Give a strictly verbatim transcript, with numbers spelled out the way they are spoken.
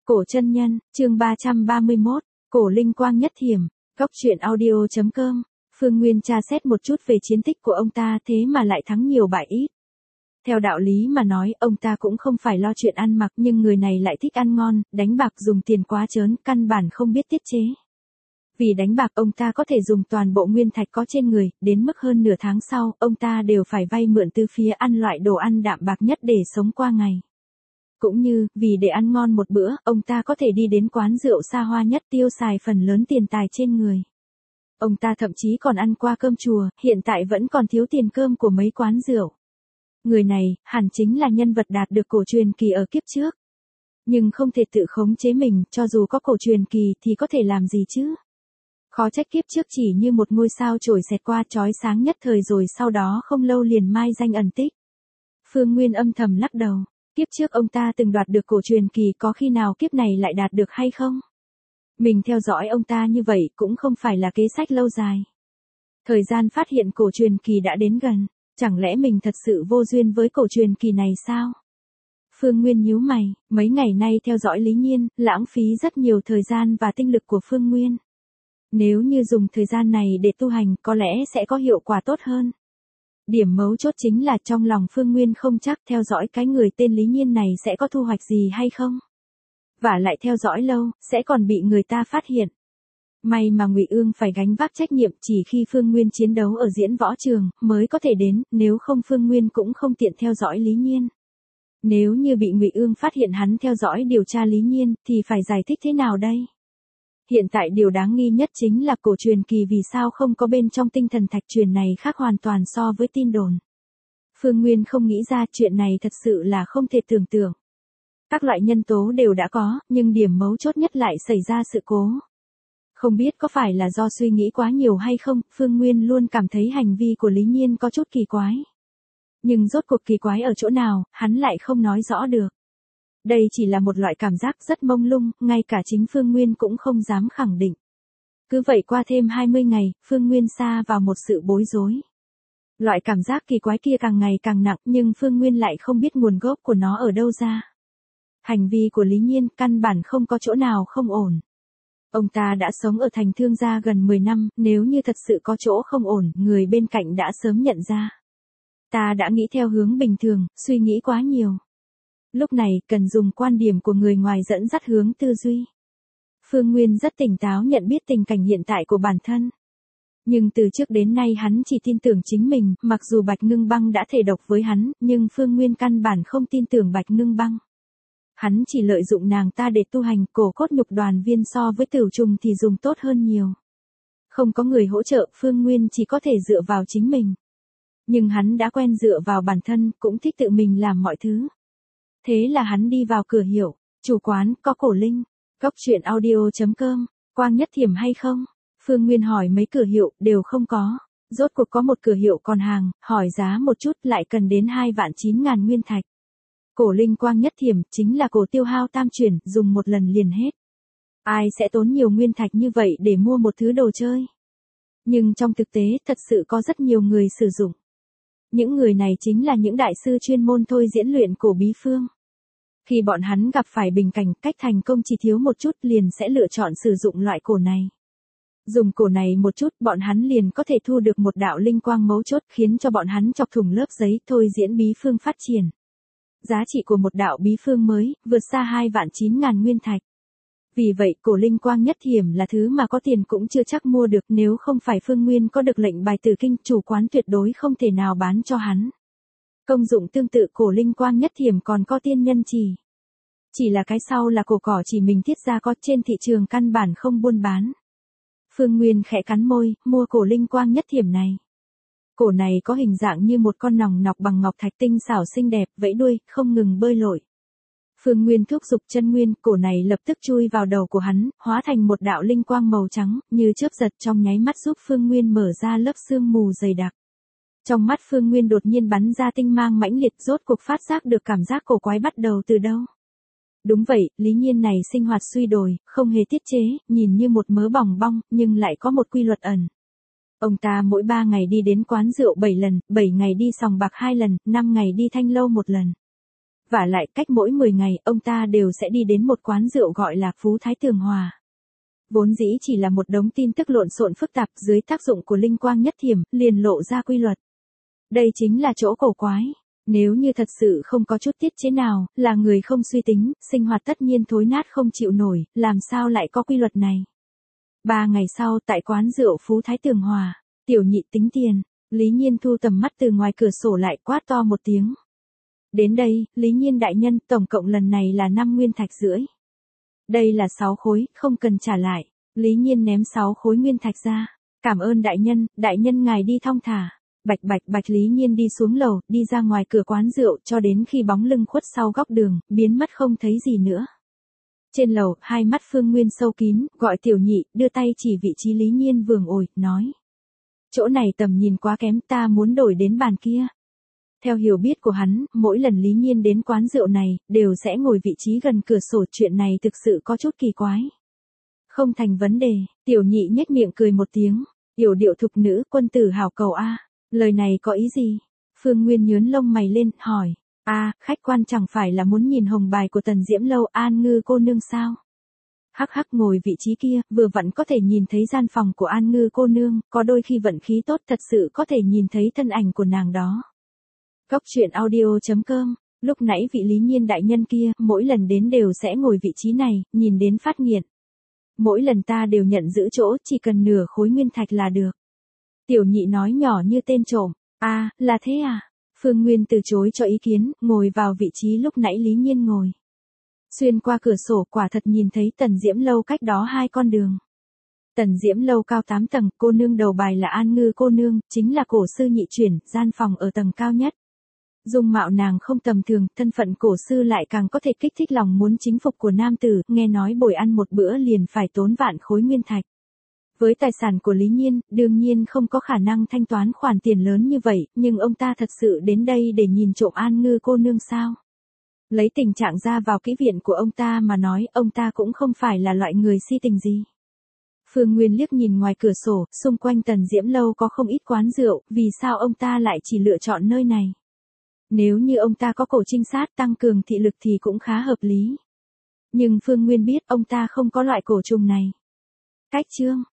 Cổ chân nhân, chương ba trăm ba mươi mốt, Cổ Linh Quang Nhất Thiểm, góc truyện audio chấm com. Phương Nguyên tra xét một chút về chiến tích của ông ta thế mà lại thắng nhiều bại ít. Theo đạo lý mà nói, ông ta cũng không phải lo chuyện ăn mặc, nhưng người này lại thích ăn ngon, đánh bạc dùng tiền quá trớn, căn bản không biết tiết chế. Vì đánh bạc ông ta có thể dùng toàn bộ nguyên thạch có trên người, đến mức hơn nửa tháng sau, ông ta đều phải vay mượn từ phía ăn loại đồ ăn đạm bạc nhất để sống qua ngày. Cũng như, vì để ăn ngon một bữa, ông ta có thể đi đến quán rượu xa hoa nhất tiêu xài phần lớn tiền tài trên người. Ông ta thậm chí còn ăn qua cơm chùa, hiện tại vẫn còn thiếu tiền cơm của mấy quán rượu. Người này, hẳn chính là nhân vật đạt được cổ truyền kỳ ở kiếp trước. Nhưng không thể tự khống chế mình, cho dù có cổ truyền kỳ thì có thể làm gì chứ? Khó trách kiếp trước chỉ như một ngôi sao trổi xẹt qua chói sáng nhất thời rồi sau đó không lâu liền mai danh ẩn tích. Phương Nguyên âm thầm lắc đầu. Kiếp trước ông ta từng đoạt được cổ truyền kỳ, có khi nào kiếp này lại đạt được hay không? Mình theo dõi ông ta như vậy cũng không phải là kế sách lâu dài. Thời gian phát hiện cổ truyền kỳ đã đến gần, chẳng lẽ mình thật sự vô duyên với cổ truyền kỳ này sao? Phương Nguyên nhíu mày, mấy ngày nay theo dõi Lý Nhiên, lãng phí rất nhiều thời gian và tinh lực của Phương Nguyên. Nếu như dùng thời gian này để tu hành có lẽ sẽ có hiệu quả tốt hơn. Điểm mấu chốt chính là trong lòng Phương Nguyên không chắc theo dõi cái người tên Lý Nhiên này sẽ có thu hoạch gì hay không. Và lại theo dõi lâu, sẽ còn bị người ta phát hiện. May mà Ngụy Ương phải gánh vác trách nhiệm, chỉ khi Phương Nguyên chiến đấu ở diễn võ trường mới có thể đến, nếu không Phương Nguyên cũng không tiện theo dõi Lý Nhiên. Nếu như bị Ngụy Ương phát hiện hắn theo dõi điều tra Lý Nhiên thì phải giải thích thế nào đây? Hiện tại điều đáng nghi nhất chính là cổ truyền kỳ vì sao không có bên trong tinh thần thạch truyền này khác hoàn toàn so với tin đồn. Phương Nguyên không nghĩ ra chuyện này thật sự là không thể tưởng tượng. Các loại nhân tố đều đã có, nhưng điểm mấu chốt nhất lại xảy ra sự cố. Không biết có phải là do suy nghĩ quá nhiều hay không, Phương Nguyên luôn cảm thấy hành vi của Lý Nhiên có chút kỳ quái. Nhưng rốt cuộc kỳ quái ở chỗ nào, hắn lại không nói rõ được. Đây chỉ là một loại cảm giác rất mông lung, ngay cả chính Phương Nguyên cũng không dám khẳng định. Cứ vậy qua thêm hai mươi ngày, Phương Nguyên sa vào một sự bối rối. Loại cảm giác kỳ quái kia càng ngày càng nặng nhưng Phương Nguyên lại không biết nguồn gốc của nó ở đâu ra. Hành vi của Lý Nhiên căn bản không có chỗ nào không ổn. Ông ta đã sống ở thành thương gia gần mười năm, nếu như thật sự có chỗ không ổn, người bên cạnh đã sớm nhận ra. Ta đã nghĩ theo hướng bình thường, suy nghĩ quá nhiều. Lúc này, cần dùng quan điểm của người ngoài dẫn dắt hướng tư duy. Phương Nguyên rất tỉnh táo nhận biết tình cảnh hiện tại của bản thân. Nhưng từ trước đến nay hắn chỉ tin tưởng chính mình, mặc dù Bạch Ngưng Băng đã thể độc với hắn, nhưng Phương Nguyên căn bản không tin tưởng Bạch Ngưng Băng. Hắn chỉ lợi dụng nàng ta để tu hành, cổ cốt nhục đoàn viên so với Tửu Trùng thì dùng tốt hơn nhiều. Không có người hỗ trợ, Phương Nguyên chỉ có thể dựa vào chính mình. Nhưng hắn đã quen dựa vào bản thân, cũng thích tự mình làm mọi thứ. Thế là hắn đi vào cửa hiệu, chủ quán, có Cổ Linh, góc truyện audio chấm com, Quang Nhất Thiểm hay không? Phương Nguyên hỏi mấy cửa hiệu, đều không có. Rốt cuộc có một cửa hiệu còn hàng, hỏi giá một chút lại cần đến hai vạn chín ngàn nguyên thạch. Cổ Linh Quang Nhất Thiểm chính là cổ tiêu hao tam chuyển, dùng một lần liền hết. Ai sẽ tốn nhiều nguyên thạch như vậy để mua một thứ đồ chơi? Nhưng trong thực tế thật sự có rất nhiều người sử dụng. Những người này chính là những đại sư chuyên môn thôi diễn luyện cổ bí phương. Khi bọn hắn gặp phải bình cảnh, cách thành công chỉ thiếu một chút liền sẽ lựa chọn sử dụng loại cổ này. Dùng cổ này một chút, bọn hắn liền có thể thu được một đạo linh quang mấu chốt khiến cho bọn hắn chọc thủng lớp giấy thôi diễn bí phương phát triển. Giá trị của một đạo bí phương mới, vượt xa hai vạn chín ngàn nguyên thạch. Vì vậy, cổ Linh Quang Nhất Thiểm là thứ mà có tiền cũng chưa chắc mua được, nếu không phải Phương Nguyên có được lệnh bài tử kinh, chủ quán tuyệt đối không thể nào bán cho hắn. Công dụng tương tự cổ Linh Quang Nhất Thiểm còn có tiên nhân chỉ. Chỉ là cái sau là cổ cỏ chỉ mình thiết ra có, trên thị trường căn bản không buôn bán. Phương Nguyên khẽ cắn môi, mua cổ Linh Quang Nhất Thiểm này. Cổ này có hình dạng như một con nòng nọc bằng ngọc thạch tinh xảo xinh đẹp, vẫy đuôi, không ngừng bơi lội. Phương Nguyên thúc giục chân nguyên, cổ này lập tức chui vào đầu của hắn, hóa thành một đạo linh quang màu trắng, như chớp giật trong nháy mắt giúp Phương Nguyên mở ra lớp sương mù dày đặc. Trong mắt Phương Nguyên đột nhiên bắn ra tinh mang mãnh liệt, rốt cuộc phát giác được cảm giác cổ quái bắt đầu từ đâu. Đúng vậy, Lý Nhiên này sinh hoạt suy đồi, không hề tiết chế, nhìn như một mớ bòng bong, nhưng lại có một quy luật ẩn. Ông ta mỗi ba ngày đi đến quán rượu bảy lần, bảy ngày đi sòng bạc hai lần, năm ngày đi thanh lâu một lần. Vả lại cách mỗi mười ngày ông ta đều sẽ đi đến một quán rượu gọi là Phú Thái Tường Hòa. Vốn dĩ chỉ là một đống tin tức lộn xộn phức tạp dưới tác dụng của linh quang nhất thiểm, liền lộ ra quy luật. Đây chính là chỗ cổ quái. Nếu như thật sự không có chút tiết chế nào, là người không suy tính, sinh hoạt tất nhiên thối nát không chịu nổi, làm sao lại có quy luật này. Ba ngày sau tại quán rượu Phú Thái Tường Hòa, tiểu nhị tính tiền, Lý Nhiên thu tầm mắt từ ngoài cửa sổ lại quát to một tiếng. Đến đây, Lý Nhiên đại nhân, tổng cộng lần này là năm nguyên thạch rưỡi. Đây là sáu khối, không cần trả lại. Lý Nhiên ném sáu khối nguyên thạch ra. Cảm ơn đại nhân, đại nhân ngài đi thong thả. Bạch bạch bạch Lý Nhiên đi xuống lầu, đi ra ngoài cửa quán rượu cho đến khi bóng lưng khuất sau góc đường, biến mất không thấy gì nữa. Trên lầu, hai mắt Phương Nguyên sâu kín, gọi tiểu nhị, đưa tay chỉ vị trí Lý Nhiên vườn ổi, nói. Chỗ này tầm nhìn quá kém, ta muốn đổi đến bàn kia. Theo hiểu biết của hắn, mỗi lần Lý Nhiên đến quán rượu này, đều sẽ ngồi vị trí gần cửa sổ, chuyện này thực sự có chút kỳ quái. Không thành vấn đề, tiểu nhị nhếch miệng cười một tiếng, yểu điệu thục nữ, quân tử hảo cầu a. Lời này có ý gì? Phương Nguyên nhớn lông mày lên, hỏi. A, khách quan chẳng phải là muốn nhìn hồng bài của Tần Diễm Lâu An Ngư cô nương sao? Hắc hắc ngồi vị trí kia, vừa vặn có thể nhìn thấy gian phòng của An Ngư cô nương, có đôi khi vận khí tốt thật sự có thể nhìn thấy thân ảnh của nàng đó. Góc truyện audio chấm com, lúc nãy vị Lý Nhiên đại nhân kia, mỗi lần đến đều sẽ ngồi vị trí này, nhìn đến phát nghiện. Mỗi lần ta đều nhận giữ chỗ, chỉ cần nửa khối nguyên thạch là được. Tiểu nhị nói nhỏ như tên trộm, a, à, là thế à? Phương Nguyên từ chối cho ý kiến, ngồi vào vị trí lúc nãy Lý Nhiên ngồi. Xuyên qua cửa sổ quả thật nhìn thấy Tần Diễm Lâu cách đó hai con đường. Tần Diễm Lâu cao tám tầng, cô nương đầu bài là An Ngư cô nương, chính là cổ sư nhị chuyển, gian phòng ở tầng cao nhất. Dung mạo nàng không tầm thường, thân phận cổ sư lại càng có thể kích thích lòng muốn chính phục của nam tử, nghe nói bồi ăn một bữa liền phải tốn vạn khối nguyên thạch. Với tài sản của Lý Nhiên, đương nhiên không có khả năng thanh toán khoản tiền lớn như vậy, nhưng ông ta thật sự đến đây để nhìn trộm An Ngư cô nương sao? Lấy tình trạng ra vào kỹ viện của ông ta mà nói, ông ta cũng không phải là loại người si tình gì. Phương Nguyên liếc nhìn ngoài cửa sổ, xung quanh Tần Diễm Lâu có không ít quán rượu, vì sao ông ta lại chỉ lựa chọn nơi này? Nếu như ông ta có cổ trinh sát tăng cường thị lực thì cũng khá hợp lý. Nhưng Phương Nguyên biết ông ta không có loại cổ trùng này. Cách chương